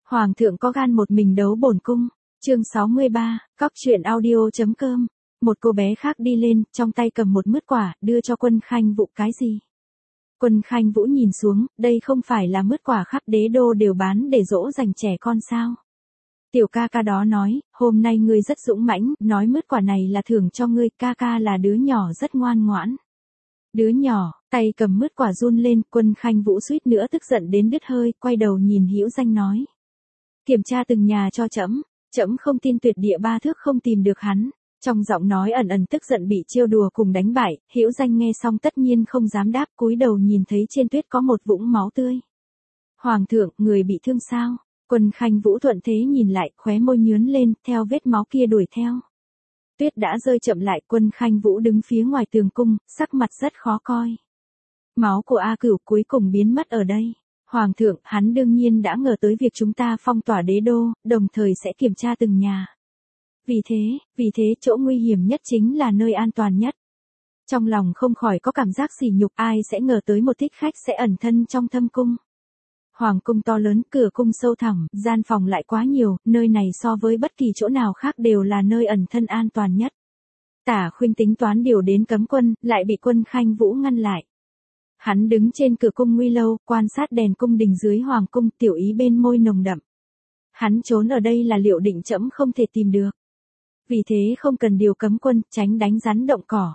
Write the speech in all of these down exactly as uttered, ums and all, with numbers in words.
Hoàng thượng có gan một mình đấu bổn cung. Chương sáu mươi ba, cóc truyện audio.com. Một cô bé khác đi lên, trong tay cầm một mứt quả, đưa cho Quân Khanh Vũ. Cái gì? Quân Khanh Vũ nhìn xuống, đây không phải là mứt quả khắp đế đô đều bán để dỗ dành trẻ con sao? Tiểu ca ca đó nói, hôm nay ngươi rất dũng mãnh, nói mứt quả này là thưởng cho ngươi, ca ca là đứa nhỏ rất ngoan ngoãn. Đứa nhỏ, tay cầm mứt quả run lên, Quân Khanh Vũ suýt nữa tức giận đến đứt hơi, quay đầu nhìn Hữu Danh nói. Kiểm tra từng nhà cho trẫm, trẫm không tin tuyệt địa ba thước không tìm được hắn. Trong giọng nói ẩn ẩn tức giận bị trêu đùa cùng đánh bại, Hữu Danh nghe xong tất nhiên không dám đáp, cúi đầu nhìn thấy trên tuyết có một vũng máu tươi. Hoàng thượng, người bị thương sao? Quân Khanh Vũ thuận thế nhìn lại, khóe môi nhướn lên, theo vết máu kia đuổi theo. Tuyết đã rơi chậm lại, Quân Khanh Vũ đứng phía ngoài tường cung, sắc mặt rất khó coi. Máu của A Cửu cuối cùng biến mất ở đây. Hoàng thượng, hắn đương nhiên đã ngờ tới việc chúng ta phong tỏa đế đô, đồng thời sẽ kiểm tra từng nhà. Vì thế, vì thế chỗ nguy hiểm nhất chính là nơi an toàn nhất. Trong lòng không khỏi có cảm giác sỉ nhục, ai sẽ ngờ tới một thích khách sẽ ẩn thân trong thâm cung. Hoàng cung to lớn, cửa cung sâu thẳm, gian phòng lại quá nhiều, nơi này so với bất kỳ chỗ nào khác đều là nơi ẩn thân an toàn nhất. Tả Khuynh tính toán điều đến cấm quân, lại bị Quân Khanh Vũ ngăn lại. Hắn đứng trên cửa cung nguy lâu, quan sát đèn cung đình dưới hoàng cung, tiểu ý bên môi nồng đậm. Hắn trốn ở đây là liệu định trẫm không thể tìm được. Vì thế không cần điều cấm quân, tránh đánh rắn động cỏ.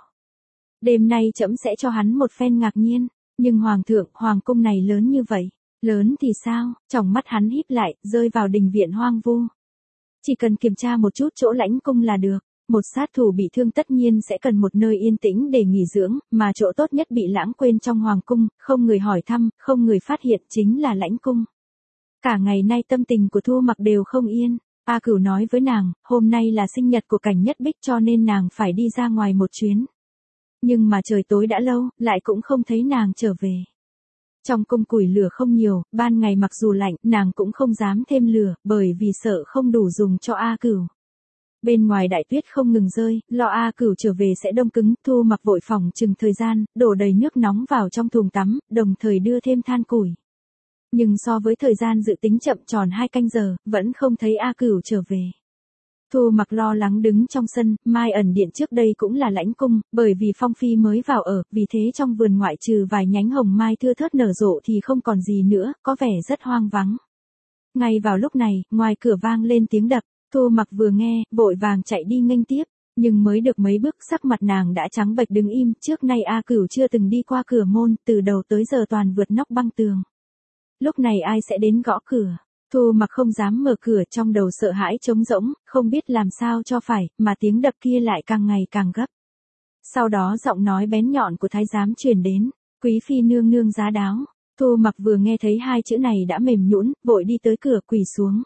Đêm nay trẫm sẽ cho hắn một phen ngạc nhiên, nhưng hoàng thượng, hoàng cung này lớn như vậy, lớn thì sao? Tròng mắt hắn híp lại, rơi vào đình viện hoang vu. Chỉ cần kiểm tra một chút chỗ lãnh cung là được. Một sát thủ bị thương tất nhiên sẽ cần một nơi yên tĩnh để nghỉ dưỡng, mà chỗ tốt nhất bị lãng quên trong hoàng cung, không người hỏi thăm, không người phát hiện chính là lãnh cung. Cả ngày nay tâm tình của Thu Mặc đều không yên. A Cửu nói với nàng, hôm nay là sinh nhật của Cảnh Nhất Bích cho nên nàng phải đi ra ngoài một chuyến. Nhưng mà trời tối đã lâu, lại cũng không thấy nàng trở về. Trong cung củi lửa không nhiều, ban ngày mặc dù lạnh, nàng cũng không dám thêm lửa, bởi vì sợ không đủ dùng cho A Cửu. Bên ngoài đại tuyết không ngừng rơi, lo A Cửu trở về sẽ đông cứng, Thu Mặc vội phòng chừng thời gian, đổ đầy nước nóng vào trong thùng tắm, đồng thời đưa thêm than củi. Nhưng so với thời gian dự tính chậm tròn hai canh giờ, vẫn không thấy A Cửu trở về. Thu Mặc lo lắng đứng trong sân, Mai Ẩn Điện trước đây cũng là lãnh cung, bởi vì Phong Phi mới vào ở, vì thế trong vườn ngoại trừ vài nhánh hồng mai thưa thớt nở rộ thì không còn gì nữa, có vẻ rất hoang vắng. Ngay vào lúc này, ngoài cửa vang lên tiếng đập. Thu Mặc vừa nghe, vội vàng chạy đi nghênh tiếp, nhưng mới được mấy bước sắc mặt nàng đã trắng bệch đứng im, trước nay A Cửu chưa từng đi qua cửa môn, từ đầu tới giờ toàn vượt nóc băng tường. Lúc này ai sẽ đến gõ cửa? Thu Mặc không dám mở cửa, trong đầu sợ hãi trống rỗng, không biết làm sao cho phải, mà tiếng đập kia lại càng ngày càng gấp. Sau đó giọng nói bén nhọn của thái giám truyền đến, quý phi nương nương giá đáo. Thu Mặc vừa nghe thấy hai chữ này đã mềm nhũn, vội đi tới cửa quỳ xuống.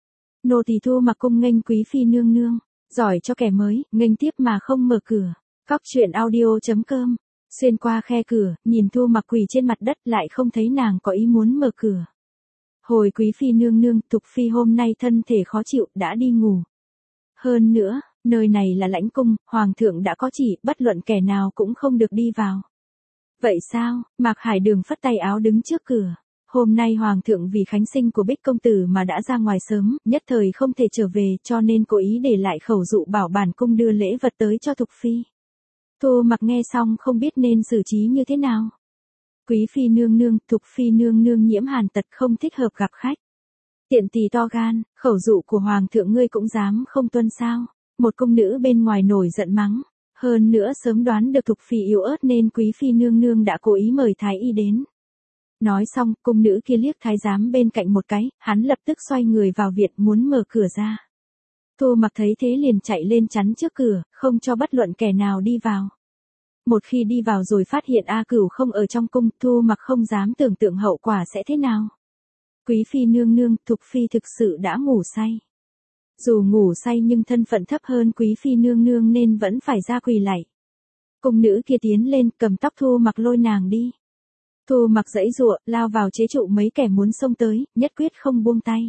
Nô tỳ Thu Mặc cung nghênh quý phi nương nương, giỏi cho kẻ mới, nghênh tiếp mà không mở cửa. Cóc truyện audio.com. Xuyên qua khe cửa, nhìn Thu Mặc quỳ trên mặt đất lại không thấy nàng có ý muốn mở cửa. Hồi quý phi nương nương, Thục phi hôm nay thân thể khó chịu, đã đi ngủ. Hơn nữa, nơi này là lãnh cung, hoàng thượng đã có chỉ, bất luận kẻ nào cũng không được đi vào. Vậy sao? Mạc Hải Đường phất tay áo đứng trước cửa. Hôm nay hoàng thượng vì khánh sinh của Bích công tử mà đã ra ngoài sớm, nhất thời không thể trở về, cho nên cố ý để lại khẩu dụ bảo bản cung đưa lễ vật tới cho Thục phi. Thu Mặc nghe xong không biết nên xử trí như thế nào. Quý phi nương nương, Thục phi nương nương nhiễm hàn tật không thích hợp gặp khách. Tiện tỳ to gan, khẩu dụ của hoàng thượng ngươi cũng dám không tuân sao? Một cung nữ bên ngoài nổi giận mắng. Hơn nữa sớm đoán được Thục phi yếu ớt nên quý phi nương nương đã cố ý mời thái y đến. Nói xong, cung nữ kia liếc thái giám bên cạnh một cái, hắn lập tức xoay người vào viện muốn mở cửa ra. Thu Mặc thấy thế liền chạy lên chắn trước cửa, không cho bất luận kẻ nào đi vào. Một khi đi vào rồi phát hiện A Cửu không ở trong cung, Thu Mặc không dám tưởng tượng hậu quả sẽ thế nào. Quý phi nương nương, Thục phi thực sự đã ngủ say. Dù ngủ say nhưng thân phận thấp hơn quý phi nương nương nên vẫn phải ra quỳ lạy. Cung nữ kia tiến lên, cầm tóc Thu Mặc lôi nàng đi. Thu Mặc giãy giụa, lao vào chế trụ mấy kẻ muốn xông tới, nhất quyết không buông tay.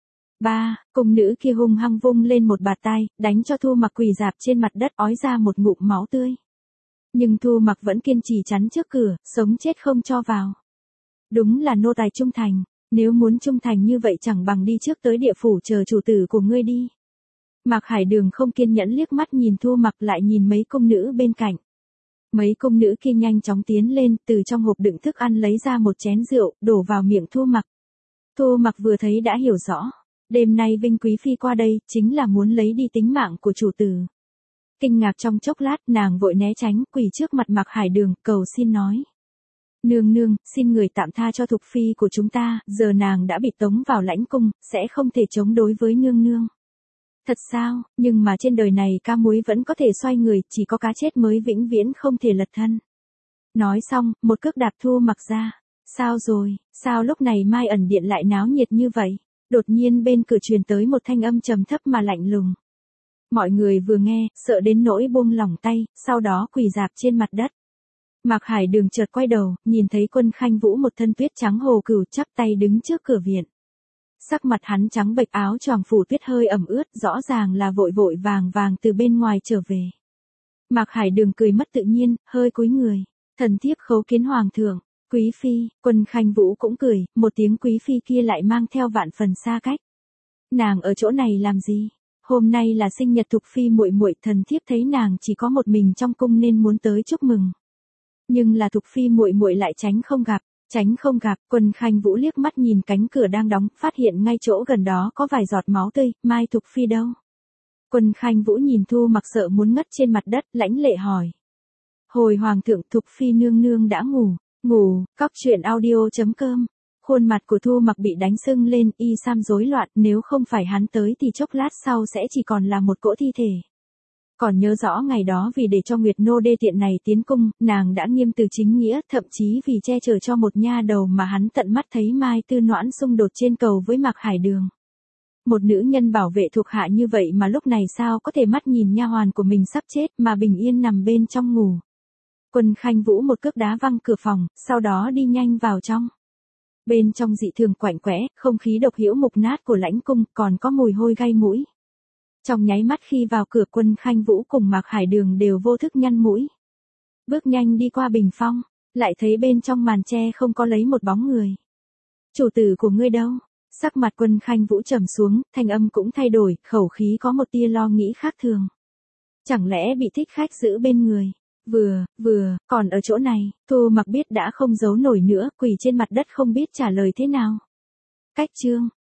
Ba, cung nữ kia hung hăng vung lên một bạt tai, đánh cho Thu Mặc quỳ rạp trên mặt đất ói ra một ngụm máu tươi. Nhưng Thu Mặc vẫn kiên trì chắn trước cửa, sống chết không cho vào. Đúng là nô tài trung thành. Nếu muốn trung thành như vậy chẳng bằng đi trước tới địa phủ chờ chủ tử của ngươi đi. Mạc Hải Đường không kiên nhẫn liếc mắt nhìn Thu Mặc lại nhìn mấy công nữ bên cạnh. Mấy công nữ kia nhanh chóng tiến lên, từ trong hộp đựng thức ăn lấy ra một chén rượu, đổ vào miệng Thu Mặc. Thu Mặc vừa thấy đã hiểu rõ, đêm nay Vinh Quý Phi qua đây, chính là muốn lấy đi tính mạng của chủ tử. Kinh ngạc trong chốc lát, nàng vội né tránh, quỳ trước mặt Mạc Hải Đường, cầu xin nói. Nương nương, xin người tạm tha cho Thục Phi của chúng ta, giờ nàng đã bị tống vào lãnh cung, sẽ không thể chống đối với nương nương. Thật sao, nhưng mà trên đời này cá muối vẫn có thể xoay người, chỉ có cá chết mới vĩnh viễn không thể lật thân. Nói xong, một cước đạp Thu Mặc ra. Sao rồi, sao lúc này Mai Ẩn Điện lại náo nhiệt như vậy? Đột nhiên bên cửa truyền tới một thanh âm trầm thấp mà lạnh lùng. Mọi người vừa nghe, sợ đến nỗi buông lỏng tay, sau đó quỳ rạp trên mặt đất. Mạc Hải Đường chợt quay đầu, nhìn thấy Quân Khanh Vũ một thân tuyết trắng hồ cửu chắp tay đứng trước cửa viện. Sắc mặt hắn trắng bệch, áo choàng phủ tuyết hơi ẩm ướt, rõ ràng là vội vội vàng vàng từ bên ngoài trở về. Mạc Hải Đường cười mất tự nhiên, hơi cúi người. Thần thiếp khấu kiến hoàng thượng. Quý phi. Quân Khanh Vũ cũng cười, một tiếng quý phi kia lại mang theo vạn phần xa cách. Nàng ở chỗ này làm gì? Hôm nay là sinh nhật Thục Phi muội muội, thần thiếp thấy nàng chỉ có một mình trong cung nên muốn tới chúc mừng. Nhưng là Thục Phi muội muội lại tránh không gặp, tránh không gặp. Quân Khanh Vũ liếc mắt nhìn cánh cửa đang đóng, phát hiện ngay chỗ gần đó có vài giọt máu tươi, Mai Thục Phi đâu? Quân Khanh Vũ nhìn Thu Mặc sợ muốn ngất trên mặt đất, lãnh lệ hỏi. Hồi hoàng thượng, Thục Phi nương nương đã ngủ. Ngủ. Cóc truyện audio chấm com. Khuôn mặt của Thu Mặc bị đánh sưng lên, y sam rối loạn, nếu không phải hắn tới thì chốc lát sau sẽ chỉ còn là một cỗ thi thể. Còn nhớ rõ ngày đó vì để cho Nguyệt Nô đê tiện này tiến cung, nàng đã nghiêm từ chính nghĩa, thậm chí vì che chở cho một nha đầu mà hắn tận mắt thấy Mai Tư Noãn xung đột trên cầu với Mạc Hải Đường. Một nữ nhân bảo vệ thuộc hạ như vậy mà lúc này sao có thể mắt nhìn nha hoàn của mình sắp chết mà bình yên nằm bên trong ngủ. Quân Khanh Vũ một cước đá văng cửa phòng, sau đó đi nhanh vào trong. Bên trong dị thường quạnh quẽ, không khí độc hữu mục nát của lãnh cung, còn có mùi hôi gây mũi. Trong nháy mắt khi vào cửa, Quân Khanh Vũ cùng Mạc Hải Đường đều vô thức nhăn mũi. Bước nhanh đi qua bình phong, lại thấy bên trong màn tre không có lấy một bóng người. Chủ tử của ngươi đâu? Sắc mặt Quân Khanh Vũ trầm xuống, thanh âm cũng thay đổi, khẩu khí có một tia lo nghĩ khác thường. Chẳng lẽ bị thích khách giữ bên người? Vừa, vừa, còn ở chỗ này, Thu Mặc biết đã không giấu nổi nữa, quỳ trên mặt đất không biết trả lời thế nào. Cách chương.